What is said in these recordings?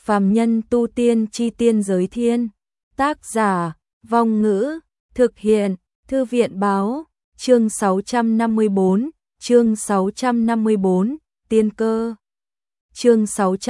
Phàm nhân tu tiên chi tiên giới thiên. Tác giả, Vong Ngữ, thực hiện, Thư viện báo, chương 654, chương 654, tiên cơ. Chương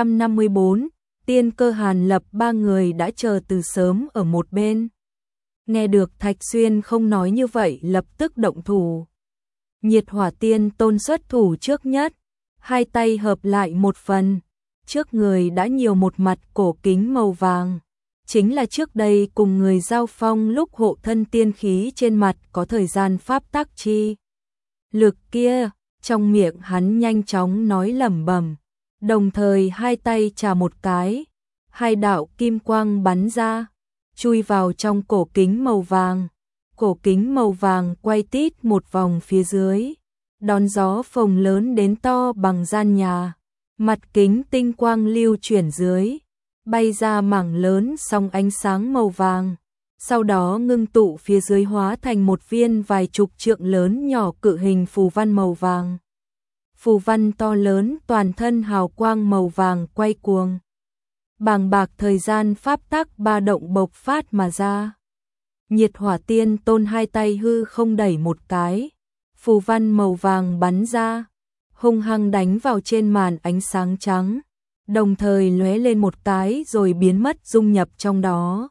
654, tiên cơ. Hàn Lập ba người đã chờ từ sớm ở một bên. Nghe được Thạch Xuyên không nói như vậy lập tức động thủ. Nhiệt Hỏa Tiên Tôn xuất thủ trước nhất, hai tay hợp lại một phần, trước người đã nhiều một mặt cổ kính màu vàng. Chính là trước đây cùng người giao phong lúc hộ thân tiên khí trên mặt có thời gian pháp tắc chi lực kia, trong miệng hắn nhanh chóng nói lẩm bẩm, đồng thời hai tay chà một cái, hai đạo kim quang bắn ra, chui vào trong cổ kính màu vàng. Cổ kính màu vàng quay tít một vòng phía dưới, đón gió phồng lớn đến to bằng gian nhà, mặt kính tinh quang lưu chuyển dưới, bay ra mảng lớn sóng ánh sáng màu vàng, sau đó ngưng tụ phía dưới hóa thành một viên vài chục trượng lớn nhỏ cự hình phù văn màu vàng. Phù văn to lớn toàn thân hào quang màu vàng quay cuồng. Bàng bạc thời gian pháp tắc ba động bộc phát mà ra. Nhiệt Hỏa Tiên Tôn hai tay hư không đẩy một cái, phù văn màu vàng bắn ra, hung hăng đánh vào trên màn ánh sáng trắng, đồng thời lóe lên một cái rồi biến mất dung nhập trong đó.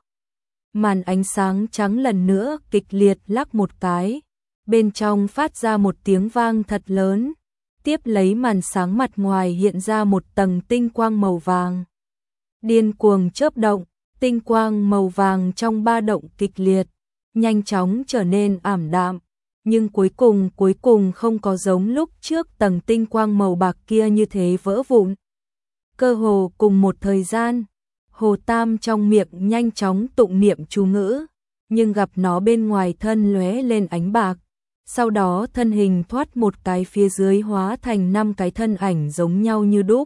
Màn ánh sáng trắng lần nữa kịch liệt lắc một cái, bên trong phát ra một tiếng vang thật lớn, tiếp lấy màn sáng mặt ngoài hiện ra một tầng tinh quang màu vàng. Điên cuồng chớp động, tinh quang màu vàng trong ba động kịch liệt, nhanh chóng trở nên ảm đạm, nhưng cuối cùng không có giống lúc trước tầng tinh quang màu bạc kia như thế vỡ vụn. Cơ hồ cùng một thời gian, Hồ Tam trong miệng nhanh chóng tụng niệm chú ngữ, nhưng gặp nó bên ngoài thân lóe lên ánh bạc, sau đó thân hình thoát một cái phía dưới hóa thành 5 cái thân ảnh giống nhau như đúc.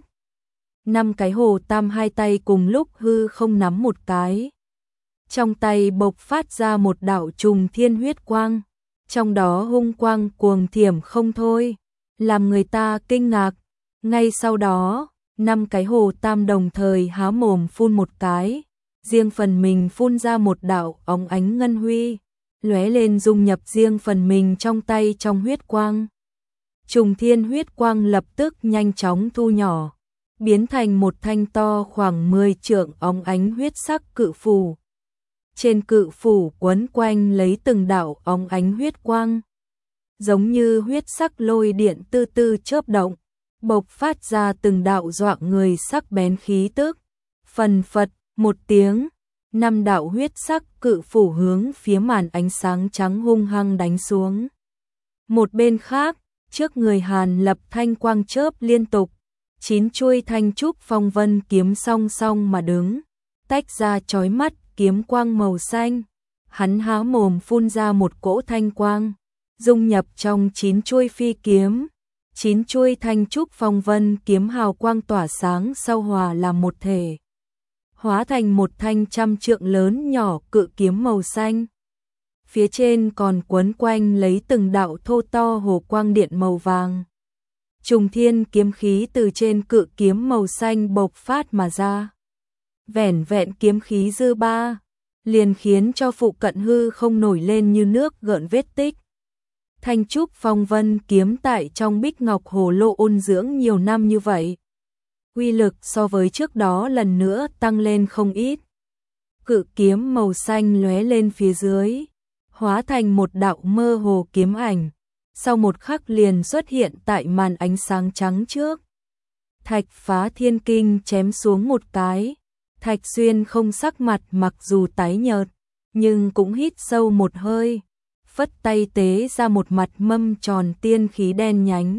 5 cái Hồ Tam hai tay cùng lúc hư không nắm một cái. Trong tay bộc phát ra một đạo trùng thiên huyết quang, trong đó hung quang cuồng thiểm không thôi, làm người ta kinh ngạc. Ngay sau đó, 5 cái Hồ Tam đồng thời há mồm phun một cái, riêng phần mình phun ra một đạo óng ánh ngân huy, lóe lên dung nhập riêng phần mình trong tay trong huyết quang. Trùng thiên huyết quang lập tức nhanh chóng thu nhỏ, biến thành một thanh to khoảng 10 trượng óng ánh huyết sắc cự phù. Trên cự phù quấn quanh lấy từng đạo óng ánh huyết quang, giống như huyết sắc lôi điện tư tư chớp động, bộc phát ra từng đạo dọa người sắc bén khí tức. Phần phật một tiếng, 5 đạo huyết sắc cự phù hướng phía màn ánh sáng trắng hung hăng đánh xuống. Một bên khác, trước người Hàn Lập thanh quang chớp liên tục, 9 chuôi thanh trúc phong vân kiếm song song mà đứng, tách ra chói mắt kiếm quang màu xanh. Hắn há mồm phun ra một cỗ thanh quang, dung nhập trong 9 chuôi phi kiếm. 9 chuôi thanh trúc phong vân kiếm hào quang tỏa sáng sau hòa làm một thể, hóa thành một thanh 100 trượng lớn nhỏ cự kiếm màu xanh. Phía trên còn quấn quanh lấy từng đạo thô to hồ quang điện màu vàng. Trùng thiên kiếm khí từ trên cự kiếm màu xanh bộc phát mà ra. Vẻn vẹn kiếm khí dư ba, liền khiến cho phụ cận hư không nổi lên như nước gợn vết tích. Thanh trúc phong vân kiếm tại trong bích ngọc hồ lô ôn dưỡng nhiều năm như vậy, uy lực so với trước đó lần nữa tăng lên không ít. Cự kiếm màu xanh lóe lên phía dưới, hóa thành một đạo mơ hồ kiếm ảnh, sau một khắc liền xuất hiện tại màn ánh sáng trắng trước. Thạch Phá Thiên Kinh chém xuống một cái, Thạch Xuyên không sắc mặt mặc dù tái nhợt, nhưng cũng hít sâu một hơi, phất tay tế ra một mặt mâm tròn tiên khí đen nhánh.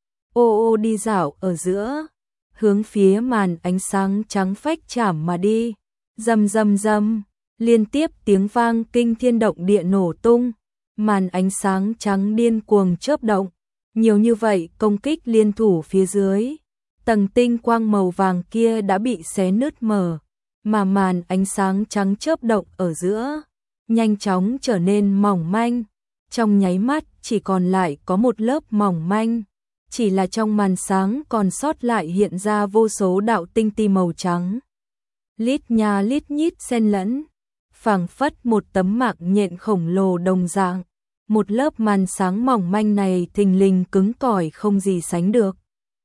Ô ô đi dạo ở giữa, hướng phía màn ánh sáng trắng phách chạm mà đi, rầm rầm rầm, liên tiếp tiếng vang kinh thiên động địa nổ tung, màn ánh sáng trắng điên cuồng chớp động, nhiều như vậy công kích liên thủ phía dưới, tầng tinh quang màu vàng kia đã bị xé nứt mở, mà màn ánh sáng trắng chớp động ở giữa, nhanh chóng trở nên mỏng manh, trong nháy mắt chỉ còn lại có một lớp mỏng manh, chỉ là trong màn sáng còn sót lại hiện ra vô số đạo tinh ti màu trắng. lít nha lít nhít xen lẫn, phảng phất một tấm mạng nhện khổng lồ đồng dạng. Một lớp màn sáng mỏng manh này thình lình cứng cỏi không gì sánh được.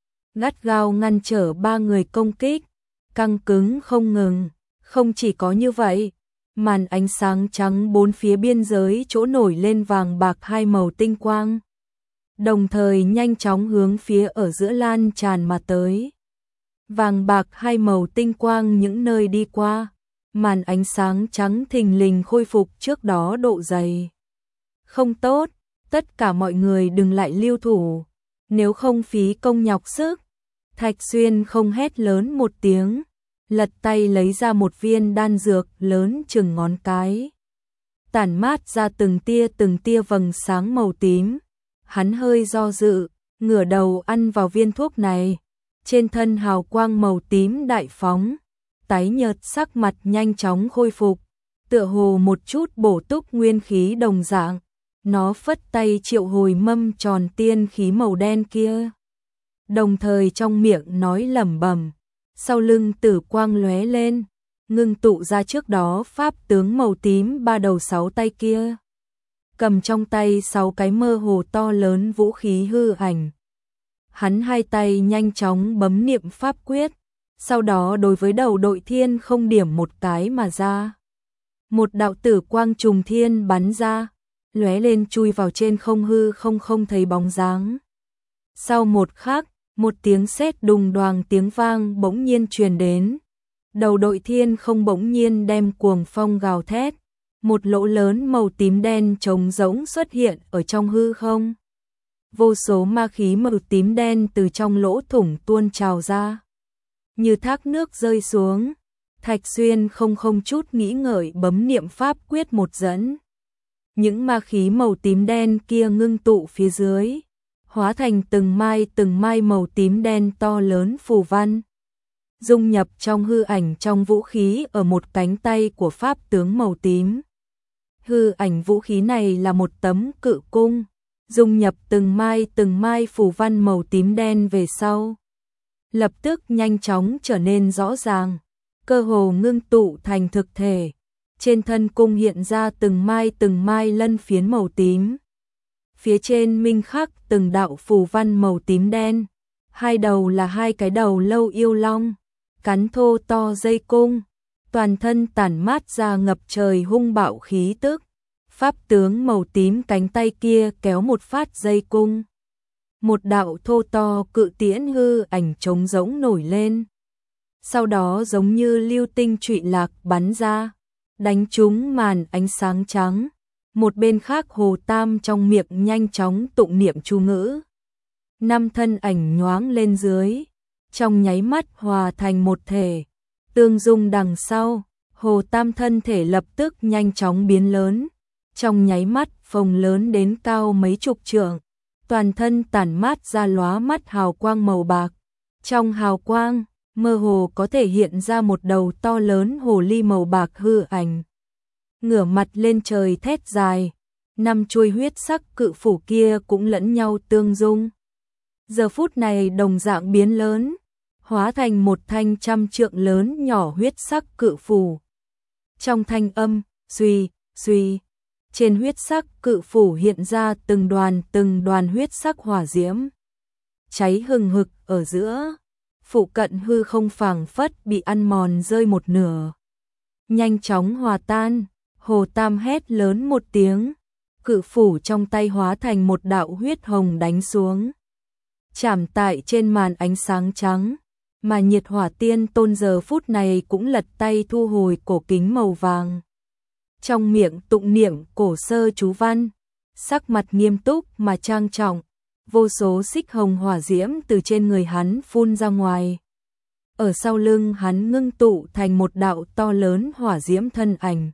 Gắt gao ngăn trở ba người công kích, căng cứng không ngừng. Không chỉ có như vậy, màn ánh sáng trắng bốn phía biên giới chỗ nổi lên vàng bạc hai màu tinh quang, đồng thời nhanh chóng hướng phía ở giữa lan tràn mà tới. Vàng bạc hai màu tinh quang những nơi đi qua, màn ánh sáng trắng thình lình khôi phục trước đó độ dày. Không tốt, tất cả mọi người đừng lại lưu thủ, nếu không phí công nhọc sức. Thạch Xuyên không hét lớn một tiếng, lật tay lấy ra một viên đan dược lớn chừng ngón cái, tản mát ra từng tia vầng sáng màu tím. Hắn hơi do dự, ngửa đầu ăn vào viên thuốc này, trên thân hào quang màu tím đại phóng, tái nhợt sắc mặt nhanh chóng khôi phục, tựa hồ một chút bổ túc nguyên khí đồng dạng. Nó phất tay triệu hồi mâm tròn tiên khí màu đen kia, đồng thời trong miệng nói lẩm bẩm, sau lưng tử quang lóe lên, ngưng tụ ra trước đó pháp tướng màu tím ba đầu sáu tay kia, cầm trong tay sáu cái mơ hồ to lớn vũ khí hư ảnh. Hắn hai tay nhanh chóng bấm niệm pháp quyết, sau đó đối với đầu đội thiên không điểm một cái mà ra. Một đạo tử quang trùng thiên bắn ra, lóe lên chui vào trên không hư không thấy bóng dáng. Sau một khắc, một tiếng sét đùng đoàng tiếng vang bỗng nhiên truyền đến. Đầu đội thiên không bỗng nhiên đem cuồng phong gào thét, một lỗ lớn màu tím đen trống rỗng xuất hiện ở trong hư không. Vô số ma khí màu tím đen từ trong lỗ thủng tuôn trào ra, như thác nước rơi xuống. Thạch Xuyên không chút nghĩ ngợi bấm niệm pháp quyết một dẫn. Những ma khí màu tím đen kia ngưng tụ phía dưới, hóa thành từng mai màu tím đen to lớn phù văn, dung nhập trong hư ảnh trong vũ khí ở một cánh tay của pháp tướng màu tím. Hư ảnh vũ khí này là một tấm cự cung, dung nhập từng mai phù văn màu tím đen về sau, lập tức nhanh chóng trở nên rõ ràng, cơ hồ ngưng tụ thành thực thể. Trên thân cung hiện ra từng mai lân phiến màu tím. Phía trên minh khắc từng đạo phù văn màu tím đen, hai đầu là hai cái đầu lâu yêu long, cắn thô to dây cung, toàn thân tản mát ra ngập trời hung bạo khí tức. Pháp tướng màu tím cánh tay kia kéo một phát dây cung, một đạo thô to cự tiễn hư ảnh trống rỗng nổi lên, sau đó giống như lưu tinh trụy lạc bắn ra, đánh trúng màn ánh sáng trắng. Một bên khác Hồ Tam trong miệng nhanh chóng tụng niệm chú ngữ, năm thân ảnh nhoáng lên dưới, trong nháy mắt hòa thành một thể, tương dung đằng sau. Hồ Tam thân thể lập tức nhanh chóng biến lớn, trong nháy mắt phồng lớn đến cao mấy chục trượng, toàn thân tản mát ra lóa mắt hào quang màu bạc. Trong hào quang, mơ hồ có thể hiện ra một đầu to lớn hồ ly màu bạc hư ảnh, ngửa mặt lên trời thét dài. Năm chuôi huyết sắc cự phủ kia cũng lẫn nhau tương dung, giờ phút này đồng dạng biến lớn, hóa thành một thanh trăm trượng lớn nhỏ huyết sắc cự phủ. Trong thanh âm suy suy, trên huyết sắc cự phủ hiện ra từng đoàn huyết sắc hỏa diễm, cháy hừng hực ở giữa, phụ cận hư không phảng phất bị ăn mòn rơi một nửa, nhanh chóng hòa tan. Hồ Tam hét lớn một tiếng, cự phủ trong tay hóa thành một đạo huyết hồng đánh xuống, chạm tại trên màn ánh sáng trắng, mà Nhiệt Hỏa Tiên Tôn giờ phút này cũng lật tay thu hồi cổ kính màu vàng, trong miệng tụng niệm cổ sơ chú văn, sắc mặt nghiêm túc mà trang trọng. Vô số xích hồng hỏa diễm từ trên người hắn phun ra ngoài, ở sau lưng hắn ngưng tụ thành một đạo to lớn hỏa diễm thân ảnh.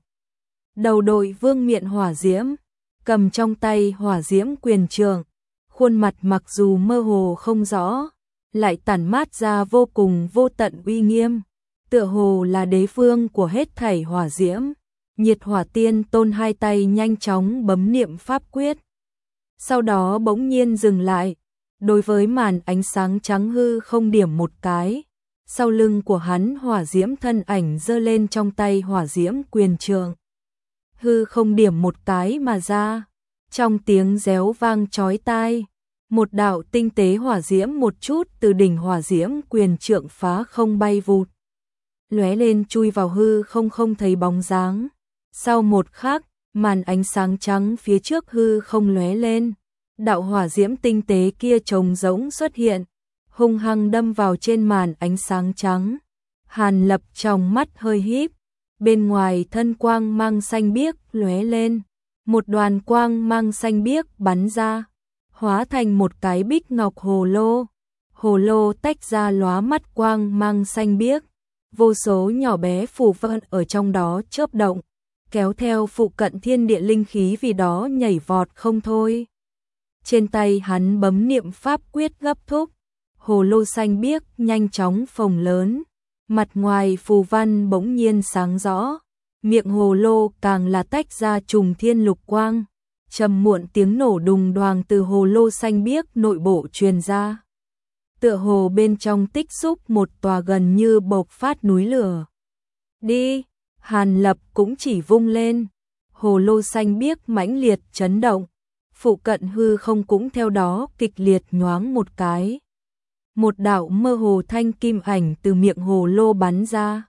Đầu đội vương miện hỏa diễm, cầm trong tay hỏa diễm quyền trượng, khuôn mặt mặc dù mơ hồ không rõ, lại tản mát ra vô cùng vô tận uy nghiêm, tựa hồ là đế vương của hết thảy hỏa diễm. Nhiệt Hỏa Tiên Tôn hai tay nhanh chóng bấm niệm pháp quyết, sau đó bỗng nhiên dừng lại, đối với màn ánh sáng trắng hư không điểm một cái, sau lưng của hắn hỏa diễm thân ảnh giơ lên trong tay hỏa diễm quyền trượng. Hư không điểm một cái mà ra, trong tiếng réo vang chói tai, một đạo tinh tế hỏa diễm một chút từ đỉnh hỏa diễm quyền trượng phá không bay vụt, lóe lên chui vào hư không không thấy bóng dáng. Sau một khắc, màn ánh sáng trắng phía trước hư không lóe lên, đạo hỏa diễm tinh tế kia trống rỗng xuất hiện, hung hăng đâm vào trên màn ánh sáng trắng. Hàn Lập trong mắt hơi híp, bên ngoài thân quang mang xanh biếc lóe lên, một đoàn quang mang xanh biếc bắn ra, hóa thành một cái bích ngọc hồ lô. Hồ lô tách ra lóa mắt quang mang xanh biếc, vô số nhỏ bé phù văn ở trong đó chớp động, kéo theo phụ cận thiên địa linh khí vì đó nhảy vọt không thôi. Trên tay hắn bấm niệm pháp quyết gấp thúc, hồ lô xanh biếc nhanh chóng phồng lớn, mặt ngoài phù văn bỗng nhiên sáng rõ, miệng hồ lô càng là tách ra trùng thiên lục quang, trầm muộn tiếng nổ đùng đoàng từ hồ lô xanh biếc nội bộ truyền ra. Tựa hồ bên trong tích xúc một tòa gần như bộc phát núi lửa. Đi, Hàn Lập cũng chỉ vung lên, hồ lô xanh biếc mãnh liệt chấn động, phụ cận hư không cũng theo đó kịch liệt nhoáng một cái. Một đạo mơ hồ thanh kim ảnh từ miệng hồ lô bắn ra.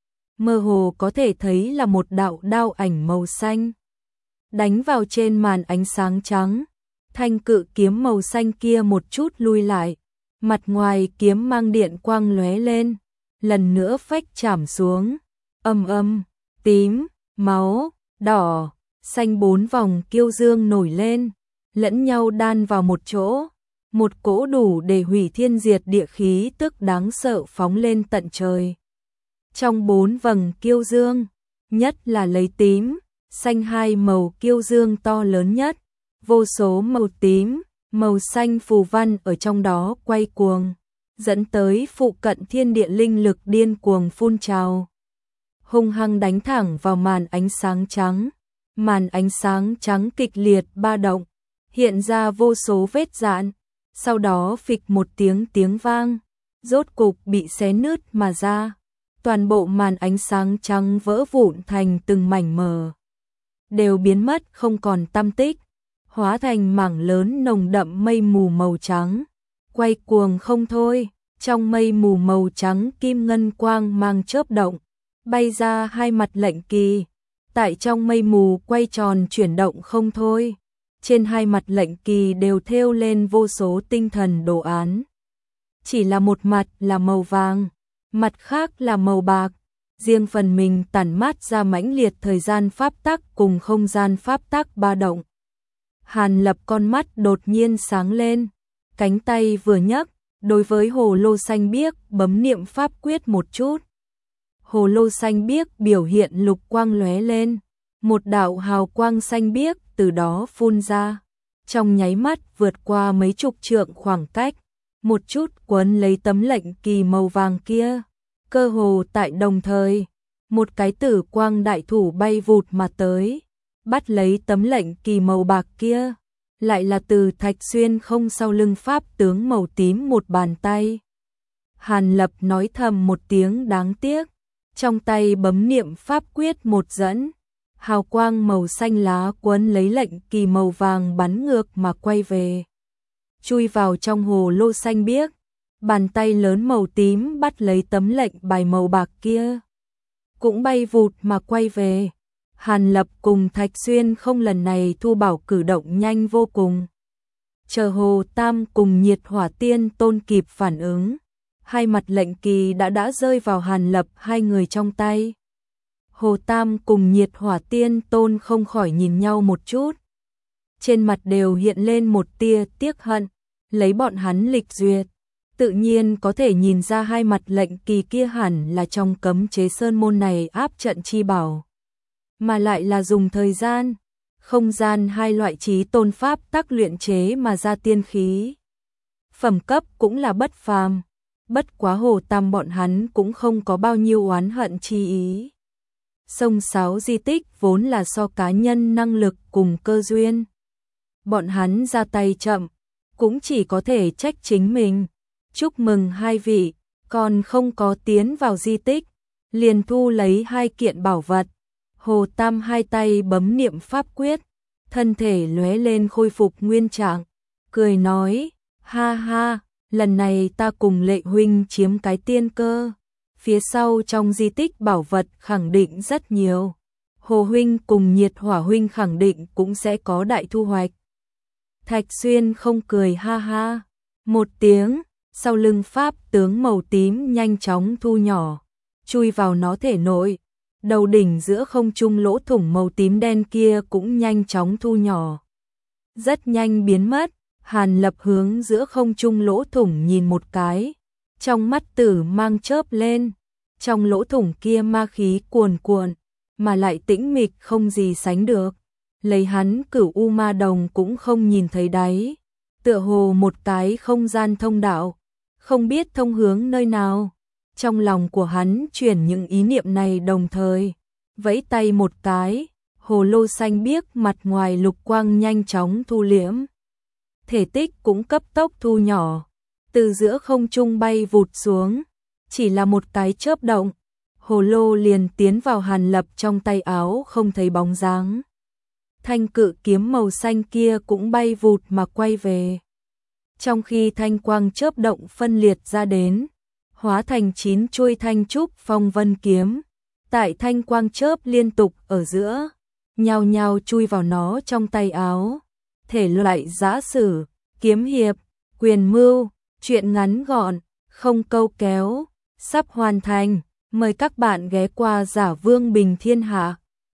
Mơ hồ có thể thấy là một đạo đao ảnh màu xanh, đánh vào trên màn ánh sáng trắng. Thanh cự kiếm màu xanh kia một chút lui lại, mặt ngoài kiếm mang điện quang lóe lên, lần nữa phách chạm xuống. Âm âm, tím, máu, đỏ, xanh bốn vòng kiêu dương nổi lên, lẫn nhau đan vào một chỗ. Một cỗ đủ để hủy thiên diệt địa khí tức đáng sợ phóng lên tận trời. Trong bốn vầng kiêu dương, nhất là lấy tím, xanh hai màu kiêu dương to lớn nhất, vô số màu tím, màu xanh phù văn ở trong đó quay cuồng, dẫn tới phụ cận thiên địa linh lực điên cuồng phun trào, hung hăng đánh thẳng vào màn ánh sáng trắng. Màn ánh sáng trắng kịch liệt ba động, hiện ra vô số vết rạn, sau đó phịch một tiếng vang, rốt cục bị xé nứt mà ra. Toàn bộ màn ánh sáng trắng vỡ vụn thành từng mảnh mờ, đều biến mất không còn tăm tích, hóa thành mảng lớn nồng đậm mây mù màu trắng, quay cuồng không thôi. Trong mây mù màu trắng kim ngân quang mang chớp động, bay ra hai mặt lệnh kỳ, tại trong mây mù quay tròn chuyển động không thôi. Trên hai mặt lệnh kỳ đều thêu lên vô số tinh thần đồ án. Chỉ là một mặt là màu vàng, mặt khác là màu bạc, riêng phần mình tản mát ra mãnh liệt thời gian pháp tắc cùng không gian pháp tắc ba động. Hàn Lập con mắt đột nhiên sáng lên, cánh tay vừa nhấc, đối với hồ lô xanh biếc bấm niệm pháp quyết một chút. Hồ lô xanh biếc biểu hiện lục quang lóe lên, một đạo hào quang xanh biếc từ đó phun ra, trong nháy mắt vượt qua mấy chục trượng khoảng cách, một chút quấn lấy tấm lệnh kỳ màu vàng kia. Cơ hồ tại đồng thời, một cái tử quang đại thủ bay vụt mà tới, bắt lấy tấm lệnh kỳ màu bạc kia, lại là từ Thạch Xuyên không sau lưng pháp tướng màu tím một bàn tay. Hàn Lập nói thầm một tiếng đáng tiếc, trong tay bấm niệm pháp quyết một dẫn, hào quang màu xanh lá quấn lấy lệnh kỳ màu vàng bắn ngược mà quay về, chui vào trong hồ lô xanh biếc. Bàn tay lớn màu tím bắt lấy tấm lệnh bài màu bạc kia, cũng bay vụt mà quay về. Hàn Lập cùng Thạch Xuyên không lần này thu bảo cử động nhanh vô cùng. Chờ Hồ Tam cùng Nhiệt Hỏa Tiên Tôn kịp phản ứng, hai mặt lệnh kỳ đã rơi vào Hàn Lập hai người trong tay. Hồ Tam cùng Nhiệt Hỏa Tiên Tôn không khỏi nhìn nhau một chút, trên mặt đều hiện lên một tia tiếc hận. Lấy bọn hắn lịch duyệt, tự nhiên có thể nhìn ra hai mặt lệnh kỳ kia hẳn là trong cấm chế sơn môn này áp trận chi bảo, mà lại là dùng thời gian, không gian hai loại chí tôn pháp tác luyện chế mà ra tiên khí. Phẩm cấp cũng là bất phàm, bất quá Hồ Tam bọn hắn cũng không có bao nhiêu oán hận chi ý. Sông Sáo di tích vốn là so cá nhân năng lực cùng cơ duyên, bọn hắn ra tay chậm, cũng chỉ có thể trách chính mình. Chúc mừng hai vị, còn không có tiến vào di tích, liền thu lấy 2 kiện bảo vật. Hồ Tam hai tay bấm niệm pháp quyết, thân thể lóe lên khôi phục nguyên trạng, cười nói, ha ha, lần này ta cùng Lệ huynh chiếm cái tiên cơ, phía sau trong di tích bảo vật khẳng định rất nhiều. Hồ huynh cùng Nhiệt Hỏa huynh khẳng định cũng sẽ có đại thu hoạch. Thạch Xuyên không cười ha ha, một tiếng, sau lưng pháp tướng màu tím nhanh chóng thu nhỏ, chui vào nó thể nội. Đầu đỉnh giữa không trung lỗ thủng màu tím đen kia cũng nhanh chóng thu nhỏ, rất nhanh biến mất. Hàn Lập hướng giữa không trung lỗ thủng nhìn một cái, trong mắt tử mang chớp lên, trong lỗ thủng kia ma khí cuồn cuộn, mà lại tĩnh mịch không gì sánh được. Lấy hắn Cửu U Ma Đồng cũng không nhìn thấy đáy, tựa hồ một cái không gian thông đạo, không biết thông hướng nơi nào. Trong lòng của hắn chuyển những ý niệm này đồng thời, vẫy tay một cái, hồ lô xanh biếc mặt ngoài lục quang nhanh chóng thu liễm. Thể tích cũng cấp tốc thu nhỏ, từ giữa không trung bay vụt xuống, chỉ là một cái chớp động, hồ lô liền tiến vào Hàn Lập trong tay áo không thấy bóng dáng. Thanh cự kiếm màu xanh kia cũng bay vụt mà quay về. Trong khi thanh quang chớp động phân liệt ra đến, hóa thành 9 chuôi thanh trúc phong vân kiếm, tại thanh quang chớp liên tục ở giữa, nhao nhao chui vào nó trong tay áo. Thể loại giã sử, kiếm hiệp, quyền mưu, truyện ngắn gọn, không câu kéo, sắp hoàn thành. Mời các bạn ghé qua Giả Vương Bình Thiên Hạ.